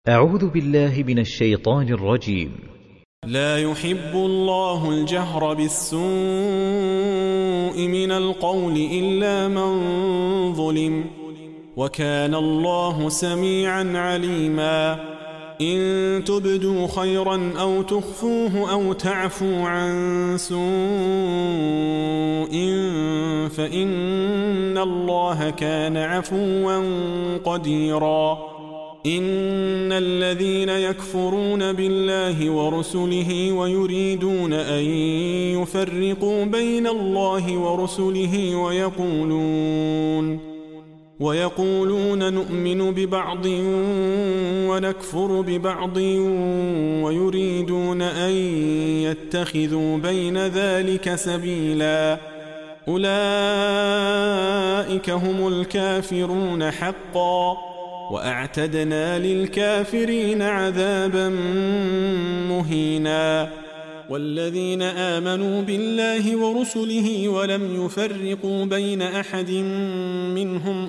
أعوذ بالله من الشيطان الرجيم. لا يحب الله الجهر بالسوء من القول إلا من ظلم، وكان الله سميعا عليما. إن تبدوا خيرا أو تخفوه أو تعفوا عن سوء فإن الله كان عفوا قديرا. إن الذين يكفرون بالله ورسله ويريدون أن يفرقوا بين الله ورسله ويقولون نؤمن ببعض ونكفر ببعض ويريدون أن يتخذوا بين ذلك سبيلا، أولئك هم الكافرون حقا، وأعتدنا للكافرين عذابا مهينا. والذين آمنوا بالله ورسله ولم يفرقوا بين أحد منهم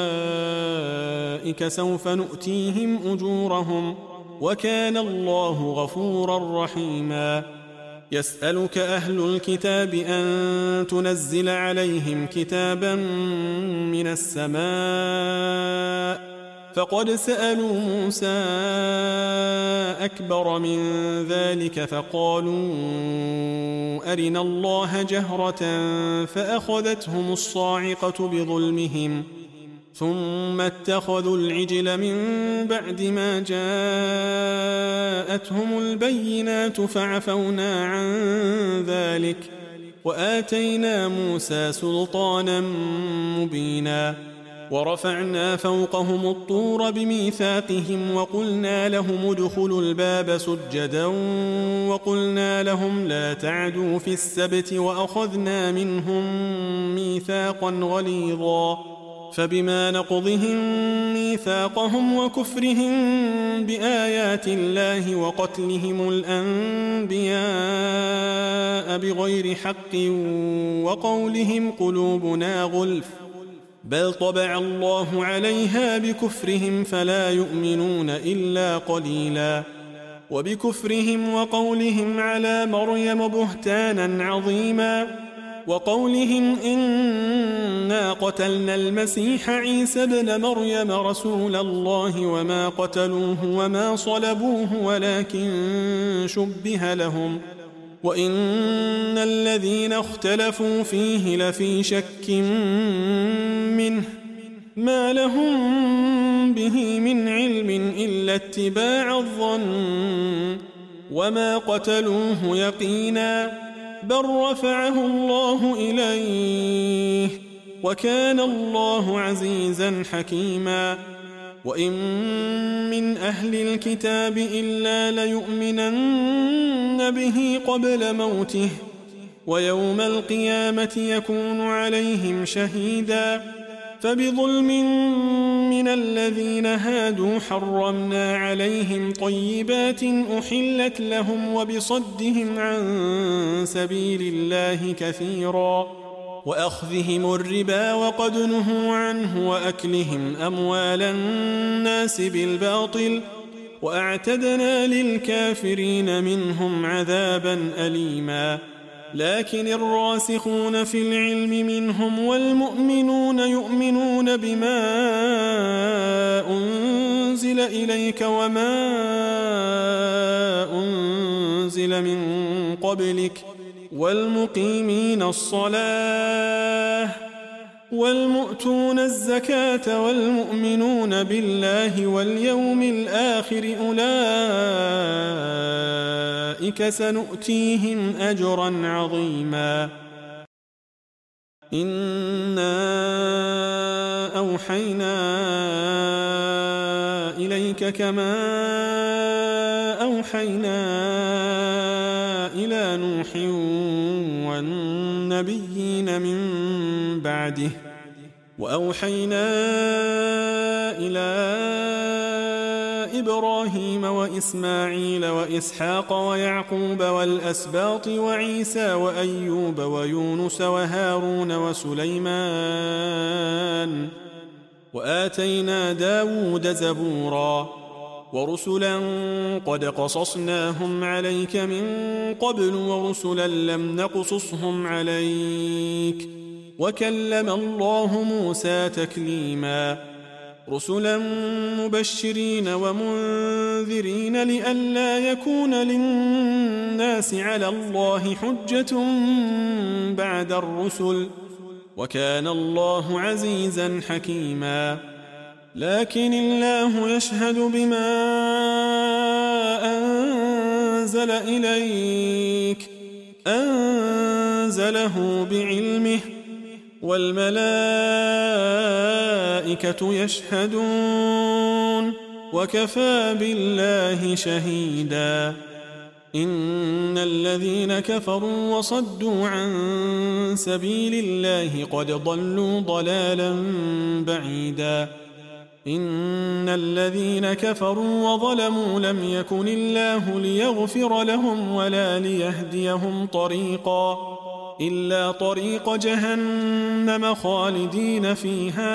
أولئك سوف نؤتيهم أجورهم، وكان الله غفورا رحيما. يسألك أهل الكتاب أن تنزل عليهم كتابا من السماء، فقد سألوا موسى أكبر من ذلك فقالوا أرنا الله جهرة فأخذتهم الصاعقة بظلمهم، ثم اتخذوا العجل من بعد ما جاءتهم البينات فعفونا عن ذلك، وآتينا موسى سلطانا مبينا. ورفعنا فوقهم الطور بميثاقهم وقلنا لهم ادخلوا الباب سجدا وقلنا لهم لا تعدوا في السبت وأخذنا منهم ميثاقا غليظا. فبما نقضهم ميثاقهم وكفرهم بآيات الله وقتلهم الأنبياء بغير حق وقولهم قلوبنا غلف، بل طبع الله عليها بكفرهم فلا يؤمنون إلا قليلا. وبكفرهم وقولهم على مريم بهتانا عظيما، وقولهم إنا قتلنا المسيح عيسى ابن مريم رسول الله وما قتلوه وما صلبوه ولكن شبه لهم، وإن الذين اختلفوا فيه لفي شك منه، ما لهم به من علم إلا اتباع الظن، وما قتلوه يقينا، بل رفعه الله إليه، وكان الله عزيزا حكيما. وإن من أهل الكتاب إلا ليؤمنن به قبل موته، ويوم القيامة يكون عليهم شهيدا. فبظلم من الذين هادوا حرمنا عليهم طيبات أحلت لهم وبصدهم عن سبيل الله كثيرا، وأخذهم الربا وقد نهوا عنه وأكلهم أموال الناس بالباطل، وأعتدنا للكافرين منهم عذابا أليما. لكن الراسخون في العلم منهم والمؤمنون يؤمنون بما أنزل إليك وما أنزل من قبلك والمقيمين الصلاة والمؤتون الزكاة والمؤمنون بالله واليوم الآخر أولئك سنؤتيهم أجرا عظيما. إنا أوحينا إليك كما أوحينا إلى نوح والنبيين من بعده، وأوحينا إلى إبراهيم وإسماعيل وإسحاق ويعقوب والأسباط وعيسى وأيوب ويونس وهارون وسليمان، وآتينا داود زبورا. ورسلا قد قصصناهم عليك من قبل ورسلا لم نقصصهم عليك وكلم الله موسى تكليما رسلا مبشرين ومنذرين لئلا يكون للناس على الله حجة بعد الرسل وكان الله عزيزا حكيما لكن الله يشهد بما أنزل إليك أنزله بعلمه والملائكة يشهدون وكفى بالله شهيدا إن الذين كفروا وصدوا عن سبيل الله قد ضلوا ضلالا بعيدا إن الذين كفروا وظلموا لم يكن الله ليغفر لهم ولا ليهديهم طريقا إلا طريق جهنم خالدين فيها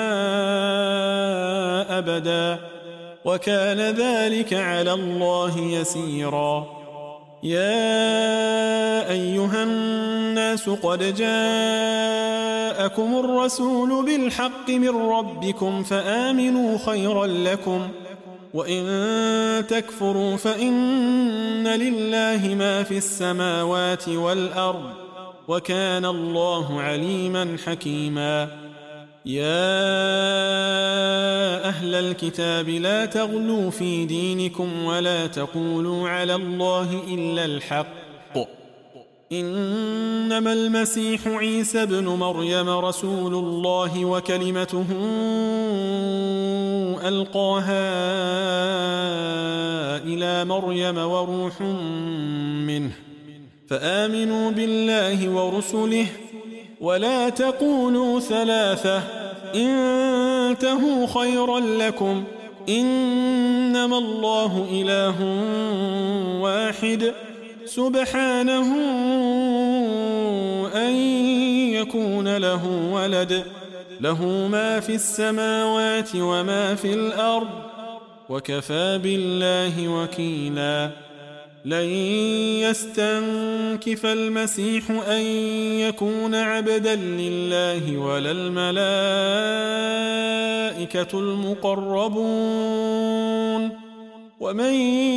أبدا وكان ذلك على الله يسيرا يا أيها الناس قد جاءكم الرسول بالحق من ربكم فآمنوا خيرا لكم وإن تكفروا فإن لله ما في السماوات والأرض وكان الله عليما حكيما يا أهل الكتاب لا تغلوا في دينكم ولا تقولوا على الله إلا الحق إنما المسيح عيسى ابن مريم رسول الله وكلمته ألقاها إلى مريم وروح منه فآمنوا بالله ورسله ولا تقولوا ثلاثة انتهوا خيرا لكم إنما الله إله واحد سبحانه أن يكون له ولد له ما في السماوات وما في الأرض وكفى بالله وكيلا لن يستنكف المسيح أن يكون عبدا لله ولا الملائكة المقربون ومن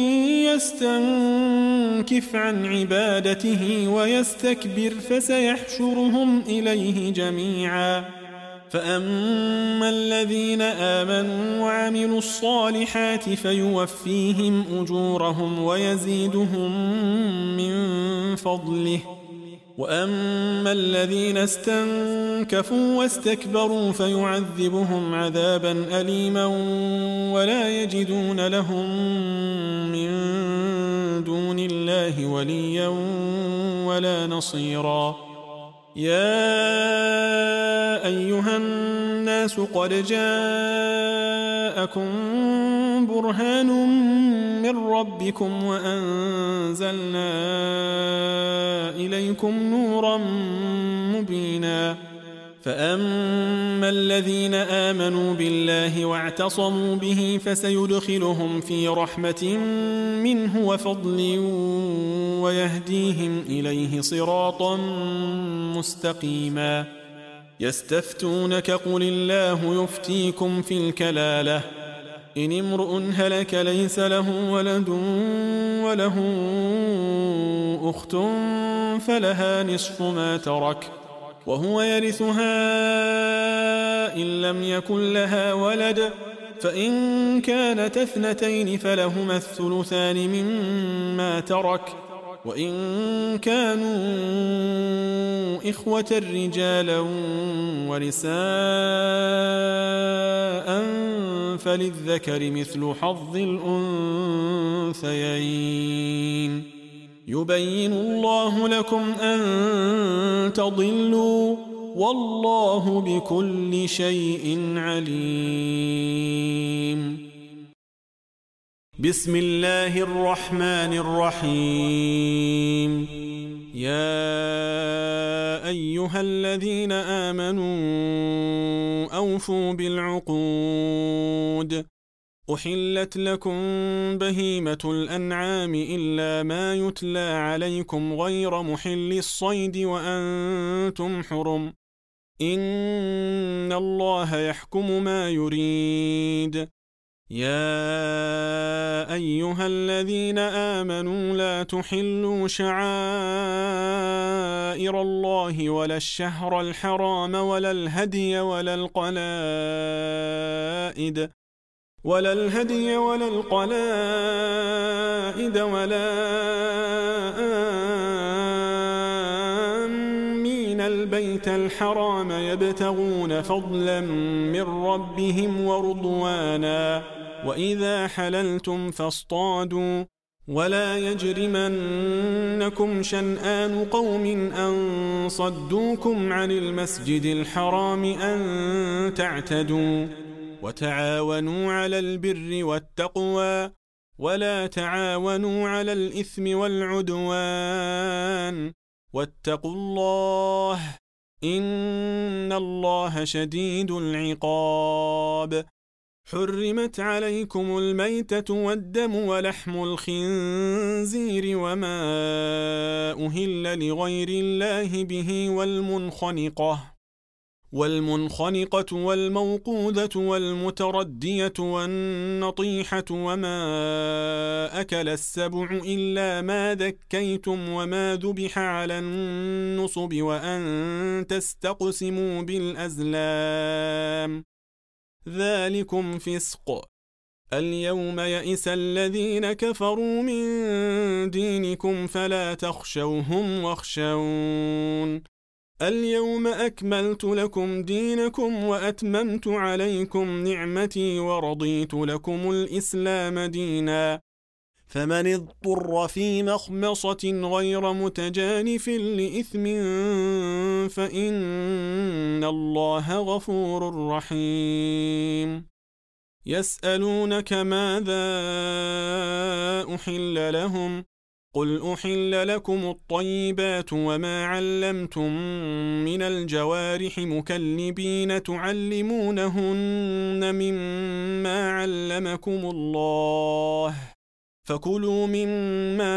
يستنكف عن عبادته ويستكبر فسيحشرهم إليه جميعا فأما الذين آمنوا وعملوا الصالحات فيوفيهم أجورهم ويزيدهم من فضله وأما الذين استنكفوا واستكبروا فيعذبهم عذابا أليما ولا يجدون لهم من دون الله وليا ولا نصيرا يا أيها الناس قد جاءكم برهان من ربكم وأنزلنا إليكم نورا مبينا فأما الذين آمنوا بالله واعتصموا به فسيدخلهم في رحمة منه وفضل ويهديهم إليه صراطا مستقيما يستفتونك قل الله يفتيكم في الكلالة إن امرؤ هلك ليس له ولد وله أخت فلها نصف ما ترك وهو يرثها إن لم يكن لها ولد فإن كانت اثنتين فلهما الثلثان مما ترك وإن كانوا إخوة رجالا ونساء فللذكر مثل حظ الأنثيين يبين الله لكم أن تضلوا والله بكل شيء عليم بسم الله الرحمن الرحيم يا أيها الذين آمنوا أوفوا بالعقود أحلت لكم بهيمة الأنعام إلا ما يتلى عليكم غير محل الصيد وأنتم حرم إن الله يحكم ما يريد يا أيها الذين آمنوا لا تحلوا شعائر الله ولا الشهر الحرام ولا الهدي ولا القلائد ولا آمين البيت الحرام يبتغون فضلا من ربهم ورضوانا وإذا حللتم فاصطادوا ولا يجرمنكم شنآن قوم أن صدوكم عن المسجد الحرام أن تعتدوا وتعاونوا على البر والتقوى ولا تعاونوا على الإثم والعدوان واتقوا الله إن الله شديد العقاب حرمت عليكم الميتة والدم ولحم الخنزير وما أهل لغير الله به والمنخنقة والموقوذة والمتردية والنطيحة وما أكل السبع إلا ما ذكيتم وما ذبح على النصب وأن تستقسموا بالأزلام ذلكم فسق اليوم يئس الذين كفروا من دينكم فلا تخشوهم واخشون اليوم أكملت لكم دينكم وأتممت عليكم نعمتي ورضيت لكم الإسلام دينا فمن اضطر في مخمصة غير متجانف لإثم فإن الله غفور رحيم يسألونك ماذا أحل لهم قل أحل لكم الطيبات وما علمتم من الجوارح مكلبين تعلمونهن مما علمكم الله فكلوا مما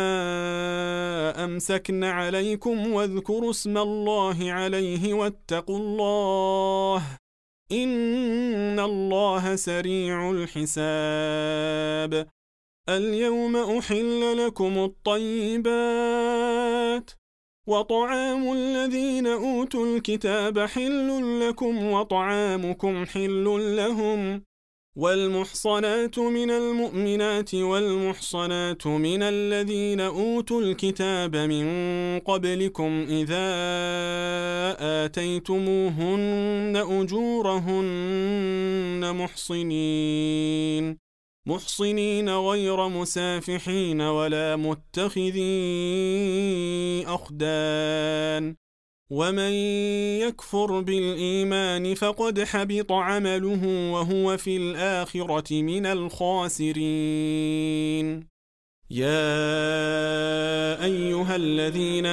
أمسكن عليكم واذكروا اسم الله عليه واتقوا الله إن الله سريع الحساب اليوم أحل لكم الطيبات وطعام الذين أوتوا الكتاب حل لكم وطعامكم حل لهم والمحصنات من المؤمنات والمحصنات من الذين أوتوا الكتاب من قبلكم إذا آتيتموهن أجورهن محصنين غير مسافحين ولا متخذي أخدان ومن يكفر بالإيمان فقد حبط عمله وهو في الآخرة من الخاسرين يا أيها الذين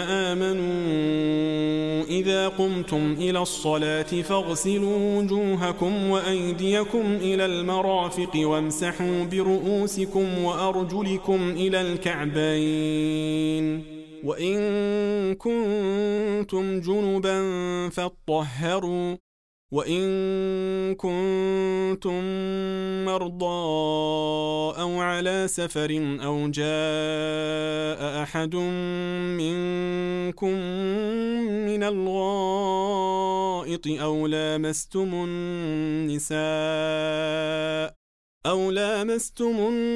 آمنوا إذا قمتم إلى الصلاة فاغسلوا وجوهكم وأيديكم إلى المرافق وامسحوا برؤوسكم وأرجلكم إلى الكعبين وإن كنتم جنبا فاطهروا وإن كنتم مرضى أو على سفر أو جاء أحد منكم من الغائط أو لامستم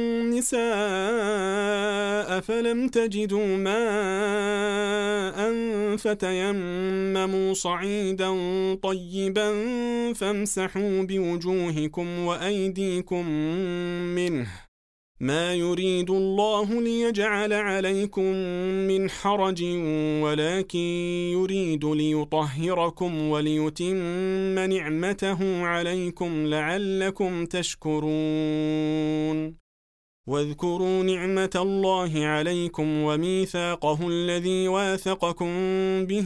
النساء فلم تجدوا ماء فتيمموا صعيدا طيبا فامسحوا بوجوهكم وأيديكم منه ما يريد الله ليجعل عليكم من حرج ولكن يريد ليطهركم وليتم نعمته عليكم لعلكم تشكرون واذكروا نعمة الله عليكم وميثاقه الذي واثقكم به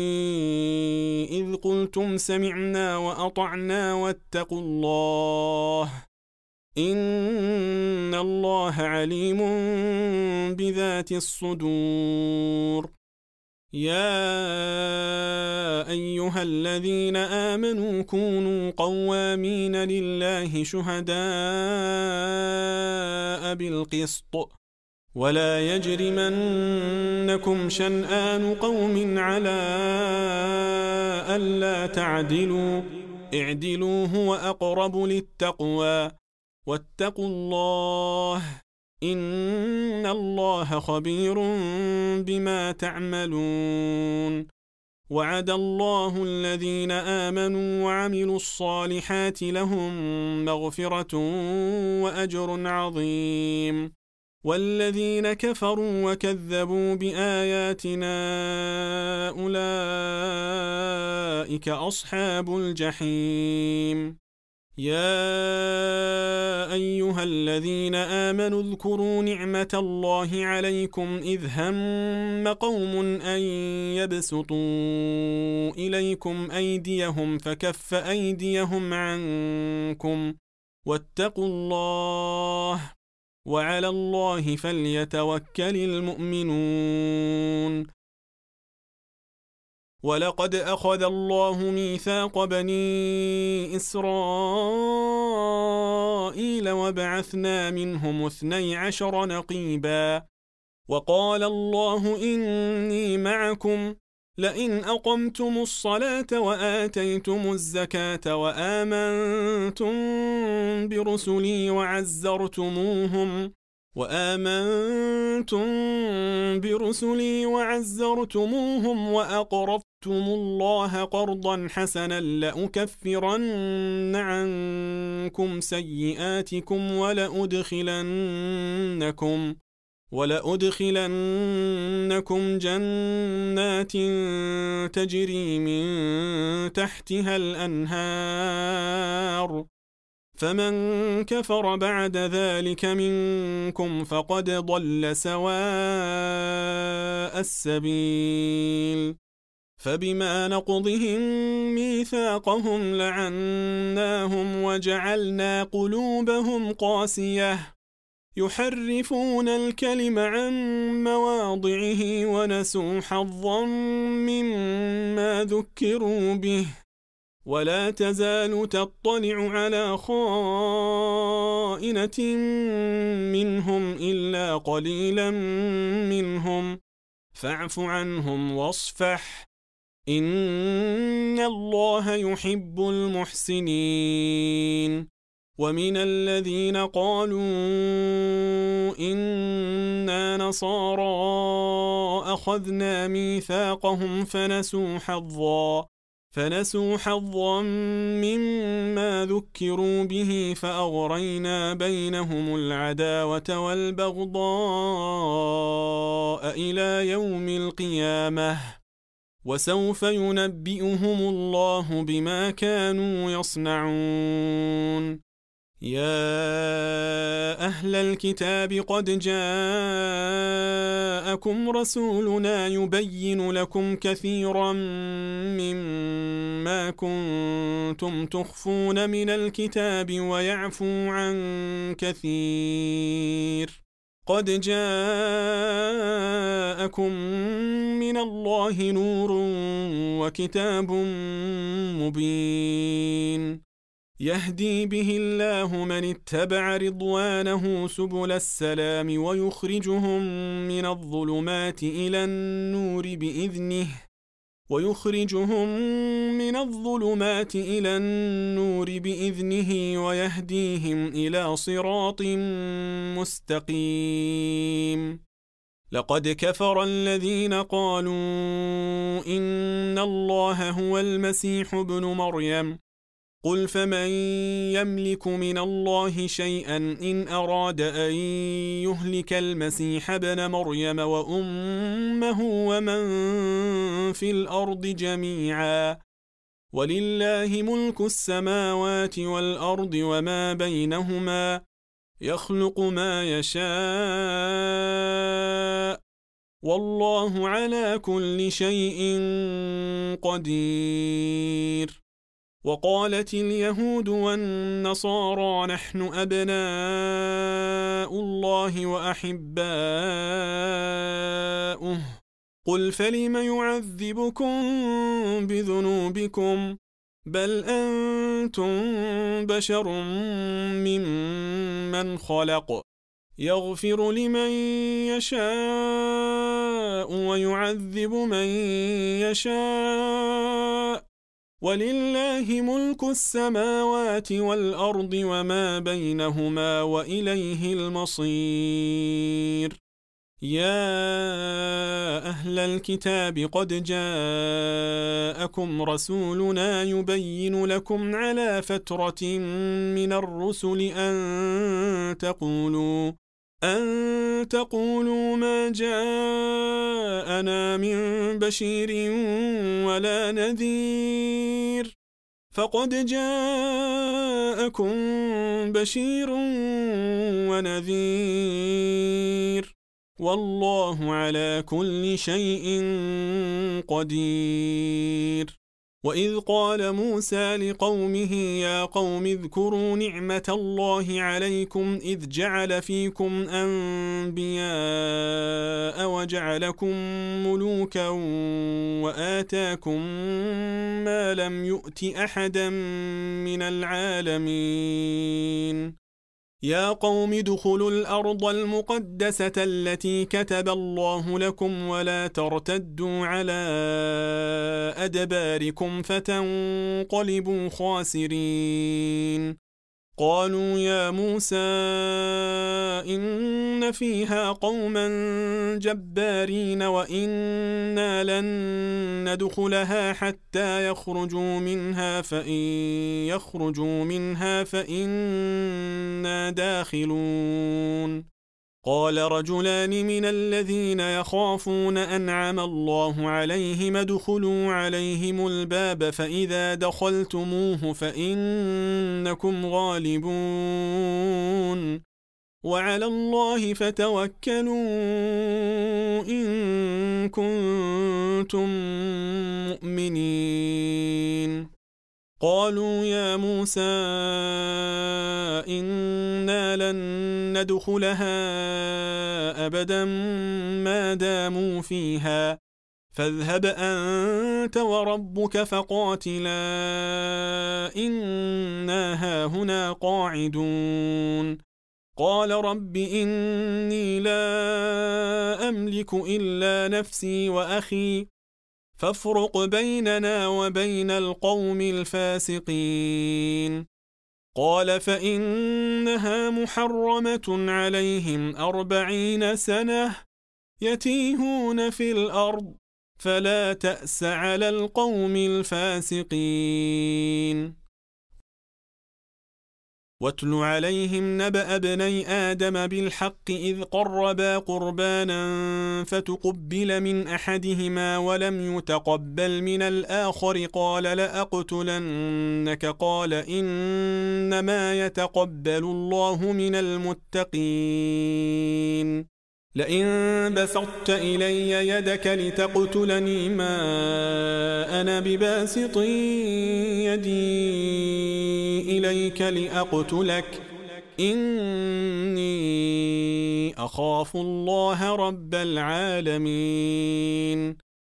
إذ قلتم سمعنا وأطعنا واتقوا الله إن الله عليم بذات الصدور. يا أيها الذين آمنوا كونوا قوامين لله شهداء بالقسط ولا يجرمنكم شنآن قوم على ألا تعدلوا اعدلوا هو أقرب للتقوى واتقوا الله إن الله خبير بما تعملون. وعد الله الذين آمنوا وعملوا الصالحات لهم مغفرة وأجر عظيم. والذين كفروا وكذبوا بآياتنا أولئك أصحاب الجحيم. يا أيها الذين آمنوا اذكروا نعمة الله عليكم إذ هم قوم أن يبسطوا إليكم أيديهم فكف أيديهم عنكم واتقوا الله وعلى الله فليتوكل المؤمنون. ولقد أخذ الله ميثاق بني إسرائيل وبعثنا منهم 12 نقيبا وقال الله إني معكم لئن أقمتم الصلاة وآتيتم الزكاة وآمنتم برسلي وعزرتموهم وأقرضتم الله قرضا حسنا لأكفرن عنكم سيئاتكم ولأدخلنكم جنات تجري من تحتها الأنهار فمن كفر بعد ذلك منكم فقد ضل سواء السبيل. فبما نقضهم ميثاقهم لعناهم وجعلنا قلوبهم قاسية يحرفون الكلم عن مواضعه ونسوا حظا مما ذكروا به ولا تزال تطلع على خائنة منهم إلا قليلا منهم فاعف عنهم واصفح إن الله يحب المحسنين. ومن الذين قالوا إنا نصارى أخذنا ميثاقهم فنسوا حظا مما ذكروا به فأغرينا بينهم العداوة والبغضاء إلى يوم القيامة وسوف ينبئهم الله بما كانوا يصنعون. يا أهل الكتاب قد جاءكم رسولنا يبين لكم كثيرا مما كنتم تخفون من الكتاب ويعفو عن كثير. قد جاءكم من الله نور وكتاب مبين يهدي به الله من اتبع رضوانه سبل السلام ويخرجهم من الظلمات إلى النور بإذنه ويهديهم إلى صراط مستقيم. لقد كفر الذين قالوا إن الله هو المسيح ابن مريم قل فمن يملك من الله شيئا إن أراد أن يهلك المسيح ابن مريم وأمه ومن في الأرض جميعا ولله ملك السماوات والأرض وما بينهما يخلق ما يشاء والله على كل شيء قدير. وقالت اليهود والنصارى نحن أبناء الله وأحباؤه قل فلم يعذبكم بذنوبكم بل أنتم بشر ممن خلق يغفر لمن يشاء ويعذب من يشاء ولله ملك السماوات والأرض وما بينهما وإليه المصير يا أهل الكتاب قد جاءكم رسولنا يبين لكم على فترة من الرسل أن تقولوا ما جاءنا من بشير ولا نذير فقد جاءكم بشير ونذير والله على كل شيء قدير وإذ قال موسى لقومه يا قوم اذكروا نعمة الله عليكم إذ جعل فيكم أنبياء وجعلكم ملوكا وآتاكم ما لم يؤت أحدا من العالمين يا قوم ادخلوا الأرض المقدسة التي كتب الله لكم ولا ترتدوا على أدباركم فتنقلبوا خاسرين قالوا يا موسى إن فيها قوما جبارين وإنا لن ندخلها حتى يخرجوا منها فإنا داخلون قال رجلان من الذين يخافون أنعم الله عليهم ادخلوا عليهم الباب فإذا دخلتموه فإنكم غالبون وعلى الله فتوكلوا إن كنتم مؤمنين قالوا يا موسى إنا لن ندخلها أبدا ما داموا فيها فاذهب أنت وربك فقاتلا إنا هاهنا قاعدون قال رب إني لا أملك إلا نفسي وأخي فافرق بيننا وبين القوم الفاسقين قال فإنها محرمة عليهم 40 سنة يتيهون في الأرض فلا تأس على القوم الفاسقين واتل عليهم نبأ ابني آدم بالحق إذ قربا قربانا فتقبل من أحدهما ولم يتقبل من الآخر قال لأقتلنك قال إنما يتقبل الله من المتقين لئن بسطت إلي يدك لتقتلني ما أنا بباسط يدي إليك لأقتلك إني أخاف الله رب العالمين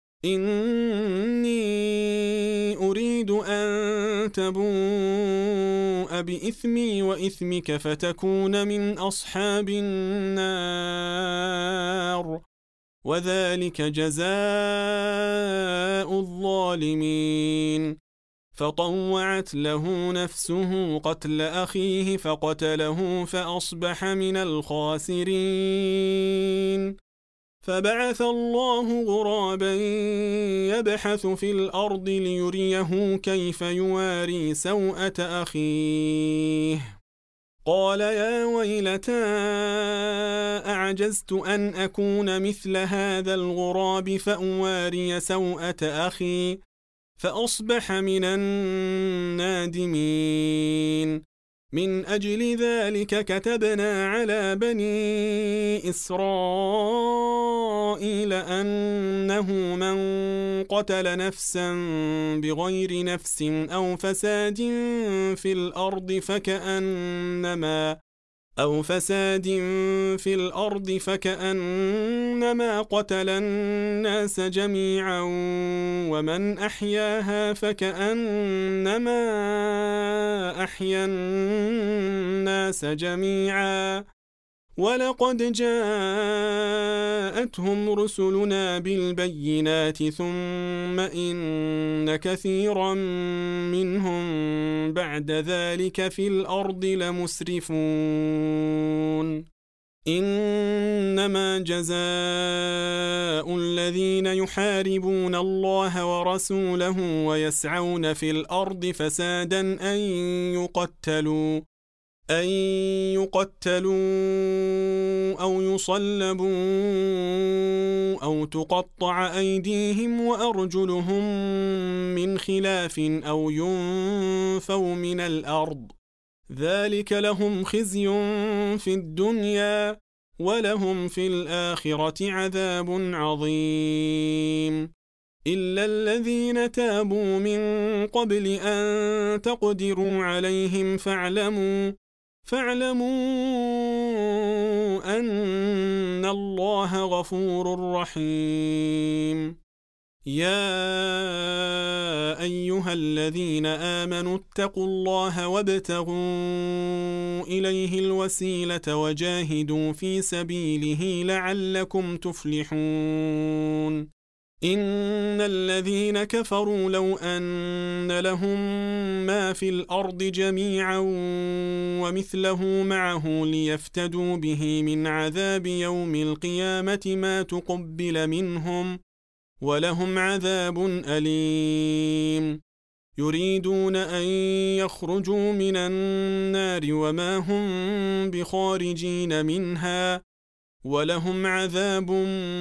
إني أريد أن تبوء بإثمي وإثمك فتكون من أصحاب النار وذلك جزاء الظالمين فطوعت له نفسه قتل أخيه فقتله فأصبح من الخاسرين فبعث الله غرابا يبحث في الأرض ليريه كيف يواري سوءة أخيه قال يا ويلتى أعجزت أن أكون مثل هذا الغراب فأواري سوءة أخي فأصبح من النادمين من أجل ذلك كتبنا على بني إسرائيل أنه من قتل نفسا بغير نفس أو فساد في الأرض فكأنما قتل الناس جميعا ومن أحياها فكأنما أحيا الناس جميعا ولقد جاءتهم رسلنا بالبينات ثم إن كثيرا منهم بعد ذلك في الأرض لمسرفون إنما جزاء الذين يحاربون الله ورسوله ويسعون في الأرض فسادا أن يقتلوا أو يصلبوا أو تقطع أيديهم وأرجلهم من خلاف أو ينفوا من الأرض ذلك لهم خزي في الدنيا ولهم في الآخرة عذاب عظيم إلا الذين تابوا من قبل أن تقدروا عليهم فاعلموا أن الله غفور رحيم يا أيها الذين آمنوا اتقوا الله وابتغوا إليه الوسيلة وجاهدوا في سبيله لعلكم تفلحون إن الذين كفروا لو أن لهم ما في الأرض جميعا ومثله معه ليفتدوا به من عذاب يوم القيامة ما تقبل منهم ولهم عذاب أليم يريدون أن يخرجوا من النار وما هم بخارجين منها ولهم عذاب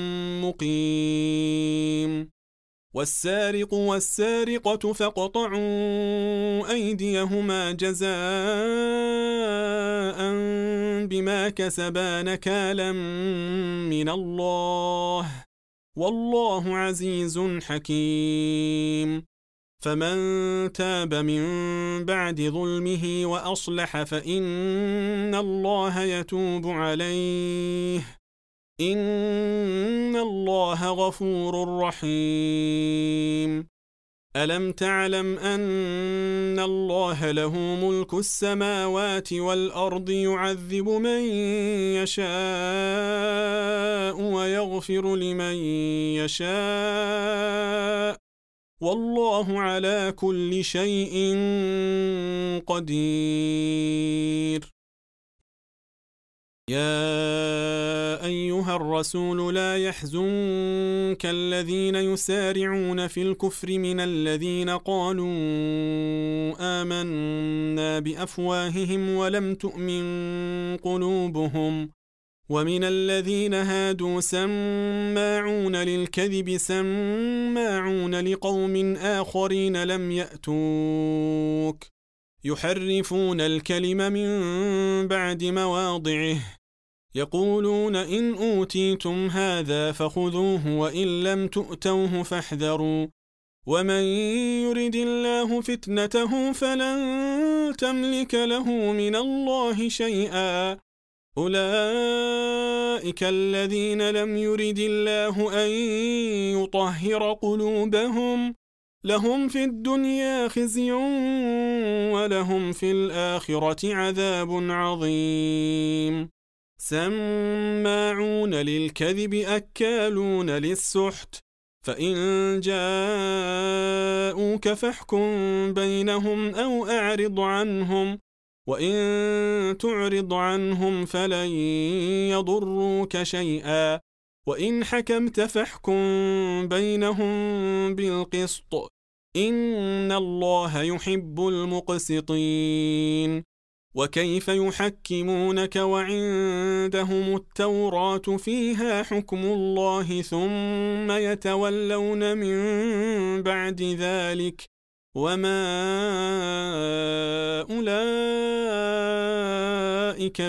مقيم والسارق والسارقة فاقطعوا أيديهما جزاء بما كسبا نكالا من الله والله عزيز حكيم فمن تاب من بعد ظلمه وأصلح فإن الله يتوب عليه إن الله غفور رحيم ألم تعلم أن الله له ملك السماوات والأرض يعذب من يشاء ويغفر لمن يشاء والله على كل شيء قدير يا أيها الرسول لا يحزنك الذين يسارعون في الكفر من الذين قالوا آمنا بأفواههم ولم تؤمن قلوبهم ومن الذين هادوا سماعون للكذب سماعون لقوم آخرين لم يأتوك يحرفون الكلم من بعد مواضعه يقولون إن أوتيتم هذا فخذوه وإن لم تؤتوه فاحذروا ومن يرد الله فتنته فلن تملك له من الله شيئا أولئك الذين لم يرد الله أن يطهر قلوبهم لهم في الدنيا خزي ولهم في الآخرة عذاب عظيم سماعون للكذب أكالون للسحت فإن جاءوك فاحكم بينهم أو أعرض عنهم وإن تعرض عنهم فلن يضروك شيئا وإن حكمت فاحكم بينهم بالقسط إن الله يحب المقسطين وكيف يحكمونك وعندهم التوراة فيها حكم الله ثم يتولون من بعد ذلك وما أولئك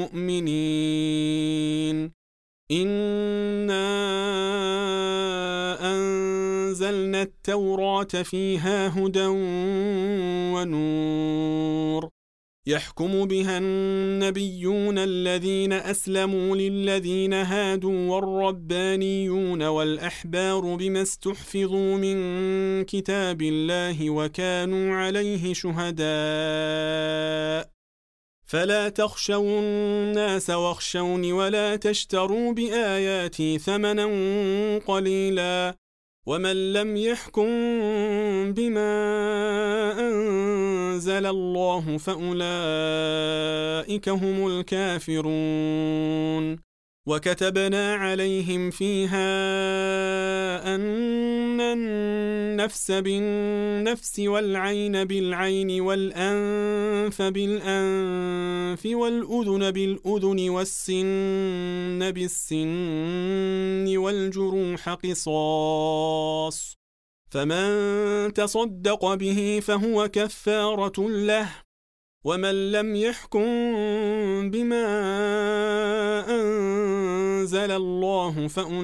بالمؤمنين إنا أنزلنا التوراة فيها هدى ونور يحكم بها النبيون الذين أسلموا للذين هادوا والربانيون والأحبار بما استحفظوا من كتاب الله وكانوا عليه شهداء فلا تخشوا الناس واخشوني ولا تشتروا بآياتي ثمنا قليلا ومن لم يحكم بما أنزل الله فأولئك هم الكافرون وكتبنا عليهم فيها أن النفس بالنفس والعين بالعين والأنف بالأنف والأذن بالأذن والسن بالسن والجروح قصاص فمن تصدق به فهو كفارة له ومن لم يحكم بما أنزل الله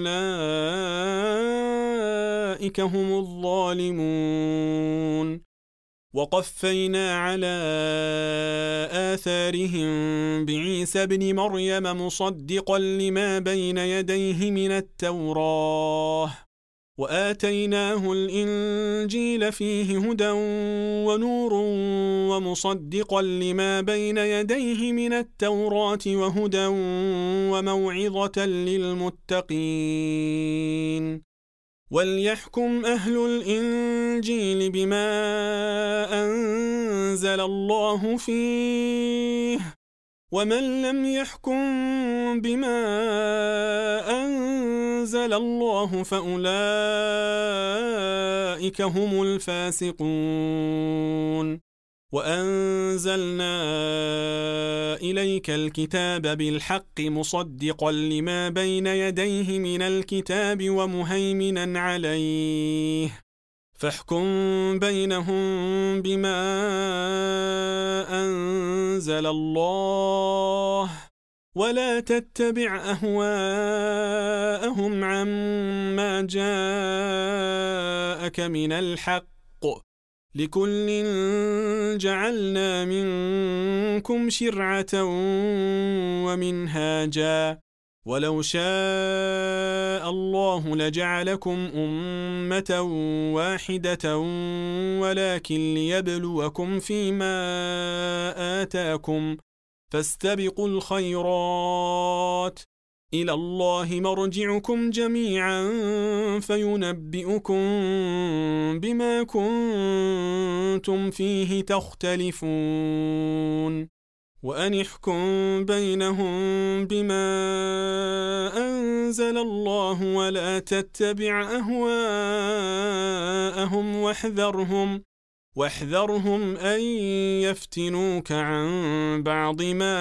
فأولئك هم الظالمون وقفينا على آثارهم بعيسى ابن مريم مصدقا لما بين يديه من التوراة وآتيناه الإنجيل فيه هدى ونور ومصدقا لما بين يديه من التوراة وهدى وموعظة للمتقين وليحكم أهل الإنجيل بما أنزل الله فيه ومن لم يحكم بما أنزل الله فأولئك هم الفاسقون وأنزلنا إليك الكتاب بالحق مصدقا لما بين يديه من الكتاب ومهيمنا عليه فاحكم بينهم بما أنزل الله ولا تتبع أهواءهم عما جاءك من الحق لكل جعلنا منكم شرعة ومنهاجا ولو شاء الله لجعلكم أمة واحدة ولكن ليبلوكم فيما آتاكم فاستبقوا الخيرات إلى الله مرجعكم جميعا فينبئكم بما كنتم فيه تختلفون وأن احكم بينهم بما أنزل الله ولا تتبع أهواءهم واحذرهم أن يفتنوك عن بعض ما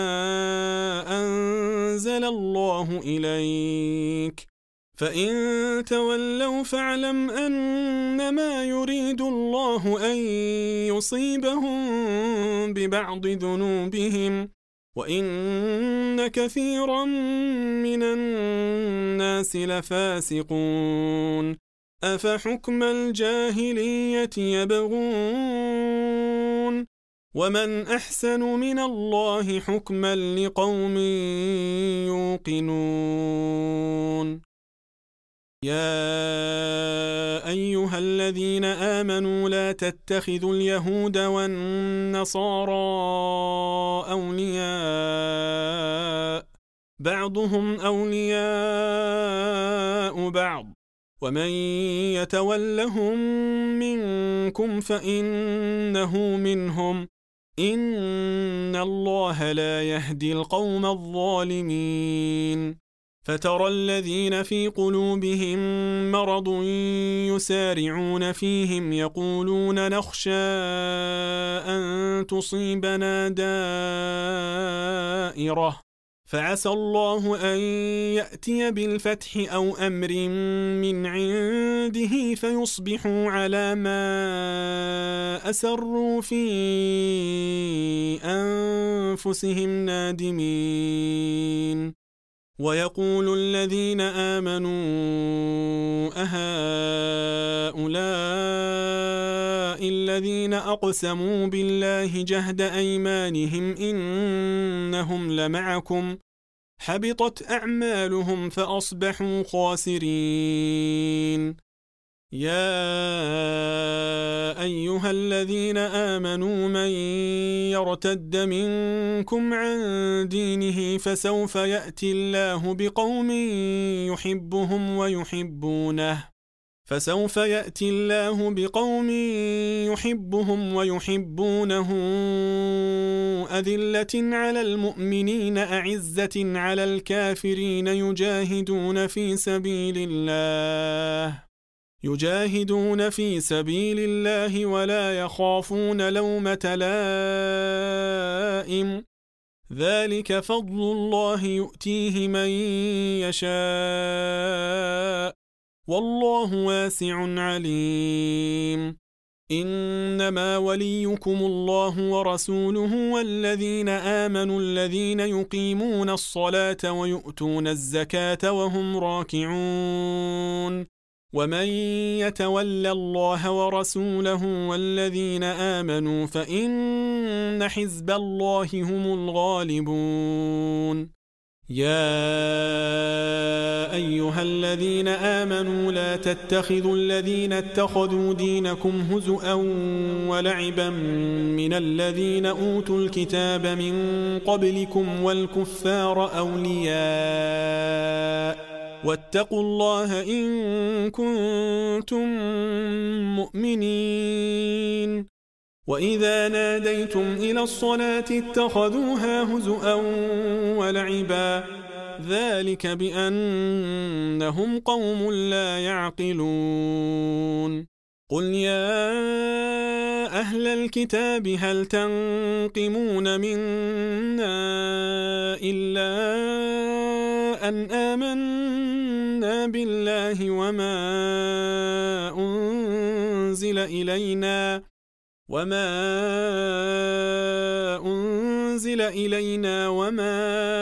أنزل الله إليك فإن تولوا فاعلم أنما يريد الله أن يصيبهم ببعض ذنوبهم وإن كثيرا من الناس لفاسقون أفحكم الجاهلية يبغون ومن أحسن من الله حكما لقوم يوقنون يا أيها الذين آمنوا لا تتخذوا اليهود والنصارى أولياء بعضهم أولياء بعض ومن يتولهم منكم فإنه منهم إن الله لا يهدي القوم الظالمين فترى الذين في قلوبهم مرض يسارعون فيهم يقولون نخشى أن تصيبنا دائرة فعسى الله أن يأتي بالفتح أو أمر من عنده فيصبحوا على ما أسروا في أنفسهم نادمين ويقول الذين آمنوا أهؤلاء الذين أقسموا بالله جهد أيمانهم إنهم لمعكم حبطت أعمالهم فأصبحوا خاسرين يا أيها الذين آمنوا من يرتد منكم عن دينه فسوف يأتي الله بقوم يحبهم ويحبونه أذلة على المؤمنين أعزة على الكافرين يجاهدون في سبيل الله ولا يخافون لومة لائم ذلك فضل الله يؤتيه من يشاء والله واسع عليم إنما وليكم الله ورسوله والذين آمنوا الذين يقيمون الصلاة ويؤتون الزكاة وهم راكعون ومن يتول الله ورسوله والذين آمنوا فإن حزب الله هم الغالبون يا أيها الذين آمنوا لا تتخذوا الذين اتخذوا دينكم هزؤا ولعبا من الذين أوتوا الكتاب من قبلكم والكفار أولياء واتقوا الله إن كنتم مؤمنين وإذا ناديتم إلى الصلاة اتخذوها هزؤا ولعبا ذلك بأنهم قوم لا يعقلون قل يا أهل الكتاب هل تنقمون منا إلا أن آمنا بالله وما أنزل إلينا وما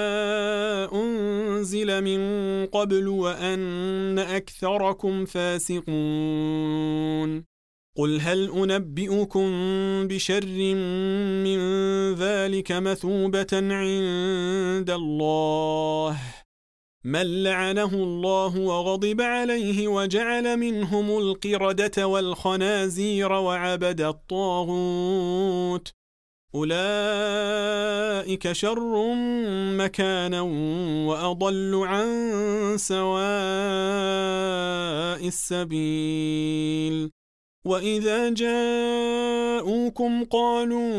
أنزل من قبل وأن أكثركم فاسقون قل هل أنبئكم بشر من ذلك مثوبة عند الله من لعنه الله وغضب عليه وجعل منهم القردة والخنازير وعبد الطاغوت أولئك شر مكانا وأضل عن سواء السبيل وإذا جاءوكم قالوا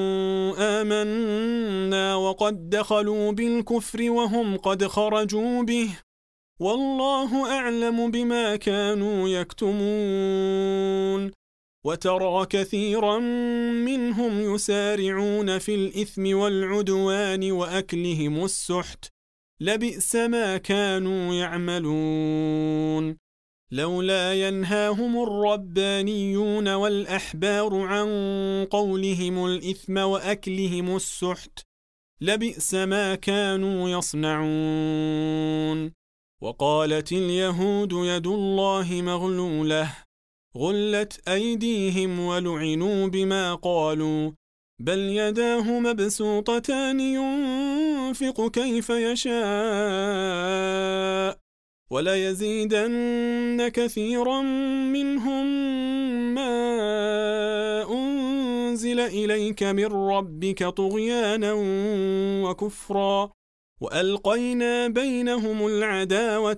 آمنا وقد دخلوا بالكفر وهم قد خرجوا به والله أعلم بما كانوا يكتمون وترى كثيرا منهم يسارعون في الإثم والعدوان وأكلهم السحت لبئس ما كانوا يعملون لولا ينهاهم الربانيون والأحبار عن قولهم الإثم وأكلهم السحت لبئس ما كانوا يصنعون وقالت اليهود يد الله مغلولة غلت أيديهم ولعنوا بما قالوا بل يداه مبسوطتان ينفق كيف يشاء وليزيدن كثيرا منهم ما أنزل إليك من ربك طغيانا وكفرا وألقينا بينهم العداوة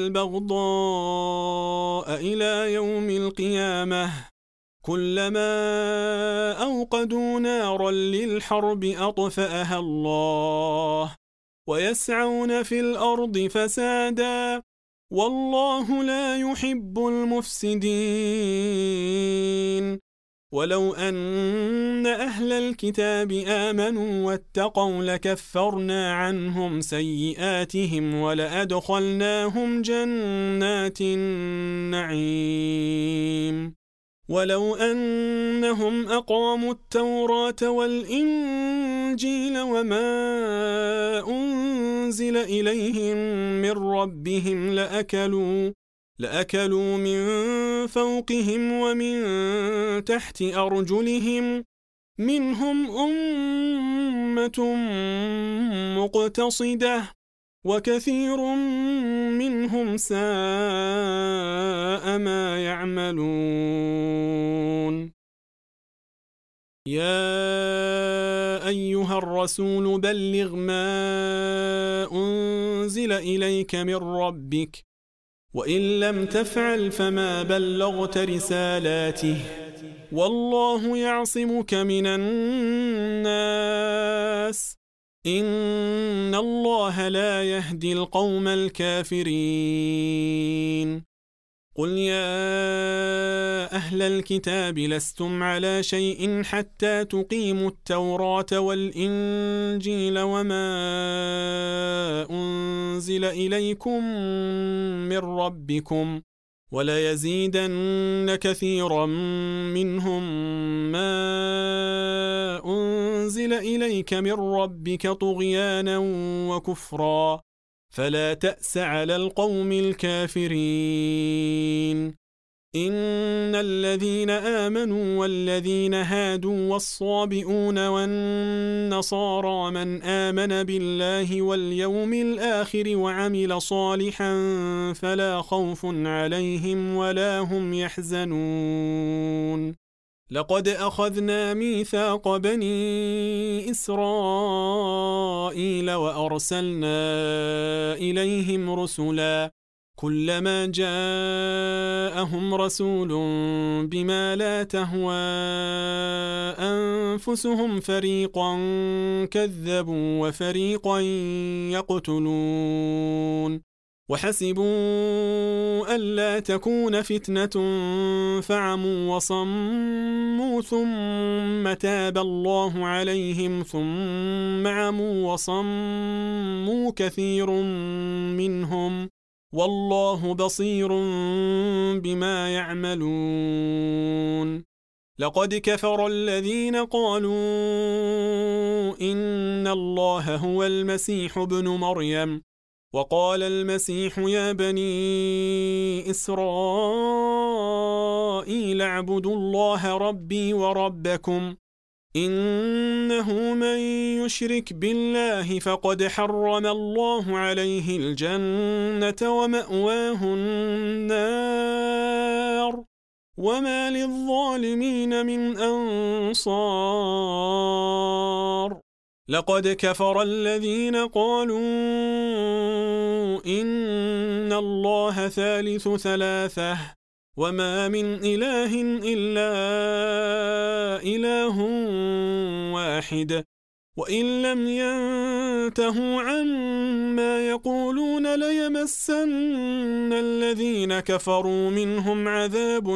والبغضاء إلى يوم القيامة كلما أوقدوا نارا للحرب أطفأها الله ويسعون في الأرض فسادا والله لا يحب المفسدين ولو أن أهل الكتاب آمنوا واتقوا لكفرنا عنهم سيئاتهم ولأدخلناهم جنات النعيم ولو أنهم أقاموا التوراة والإنجيل وما أنزل إليهم من ربهم لأكلوا من فوقهم ومن تحت أرجلهم منهم أمة مقتصدة وكثير منهم ساء ما يعملون يا أيها الرسول بلغ ما أنزل إليك من ربك وإن لم تفعل فما بلغت رسالاته والله يعصمك من الناس إن الله لا يهدي القوم الكافرين قل يا أهل الكتاب لستم على شيء حتى تقيموا التوراة والإنجيل وما أنزل إليكم من ربكم وليزيدن كثيرا منهم ما أنزل إليك من ربك طغيانا وكفرا فلا تأس على القوم الكافرين إن الذين آمنوا والذين هادوا والصابئون والنصارى من آمن بالله واليوم الآخر وعمل صالحا فلا خوف عليهم ولا هم يحزنون لقد أخذنا ميثاق بني إسرائيل وأرسلنا إليهم رسلا كلما جاءهم رسول بما لا تهوى أنفسهم فريقا كذبوا وفريقا يقتلون وحسبوا ألا تكون فتنة فعموا وصموا ثم تاب الله عليهم ثم عموا وصموا كثير منهم والله بصير بما يعملون لقد كفر الذين قالوا إن الله هو المسيح ابن مريم وقال المسيح يا بني إسرائيل اعبدوا الله ربي وربكم إنه من يشرك بالله فقد حرم الله عليه الجنة ومأواه النار وما للظالمين من أنصار لقد كفر الذين قالوا إن الله ثالث ثلاثة وما من إله إلا إله واحد وإن لم ينتهوا عما يقولون ليمسن الذين كفروا منهم عذاب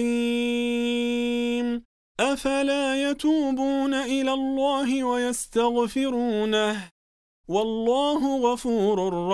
أليم أفلا يتوبون إلى الله ويستغفرونه والله غفور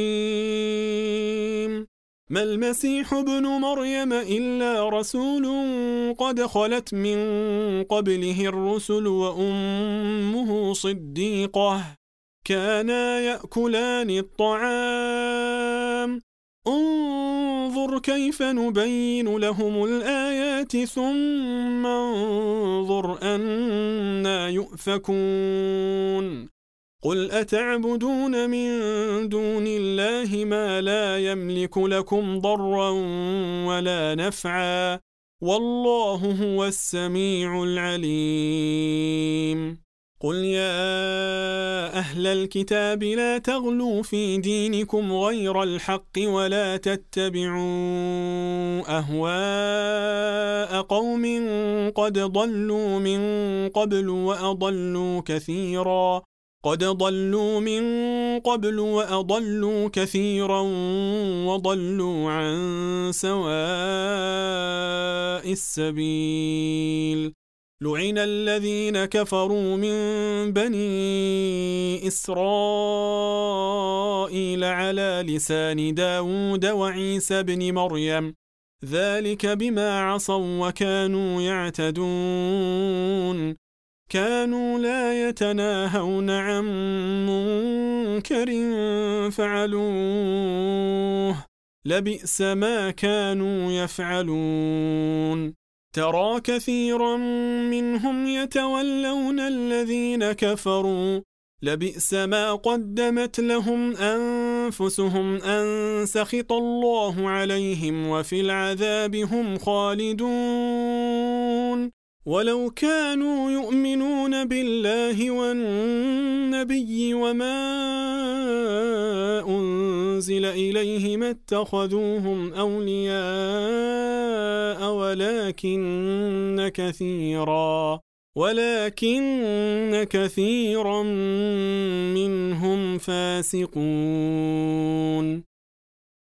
رحيم ما المسيح ابن مريم إلا رسول قد خلت من قبله الرسل وأمه صديقة كانا يأكلان الطعام انظر كيف نبين لهم الآيات ثم انظر أنا يؤفكون قل أتعبدون من دون الله ما لا يملك لكم ضرا ولا نفعا والله هو السميع العليم قل يا أهل الكتاب لا تغلوا في دينكم غير الحق ولا تتبعوا أهواء قوم قد ضلوا من قبل وأضلوا كثيرا وضلوا عن سواء السبيل لعن الذين كفروا من بني إسرائيل على لسان داود وعيسى بن مريم ذلك بما عصوا وكانوا يعتدون كانوا لا يتناهون عن منكر فعلوه لبئس ما كانوا يفعلون ترى كثيرا منهم يتولون الذين كفروا لبئس ما قدمت لهم أنفسهم أن سخط الله عليهم وفي العذاب هم خالدون ولو كانوا يؤمنون بالله والنبي وما أنزل إليه ما اتخذوهم أولياء ولكن كثيرا منهم فاسقون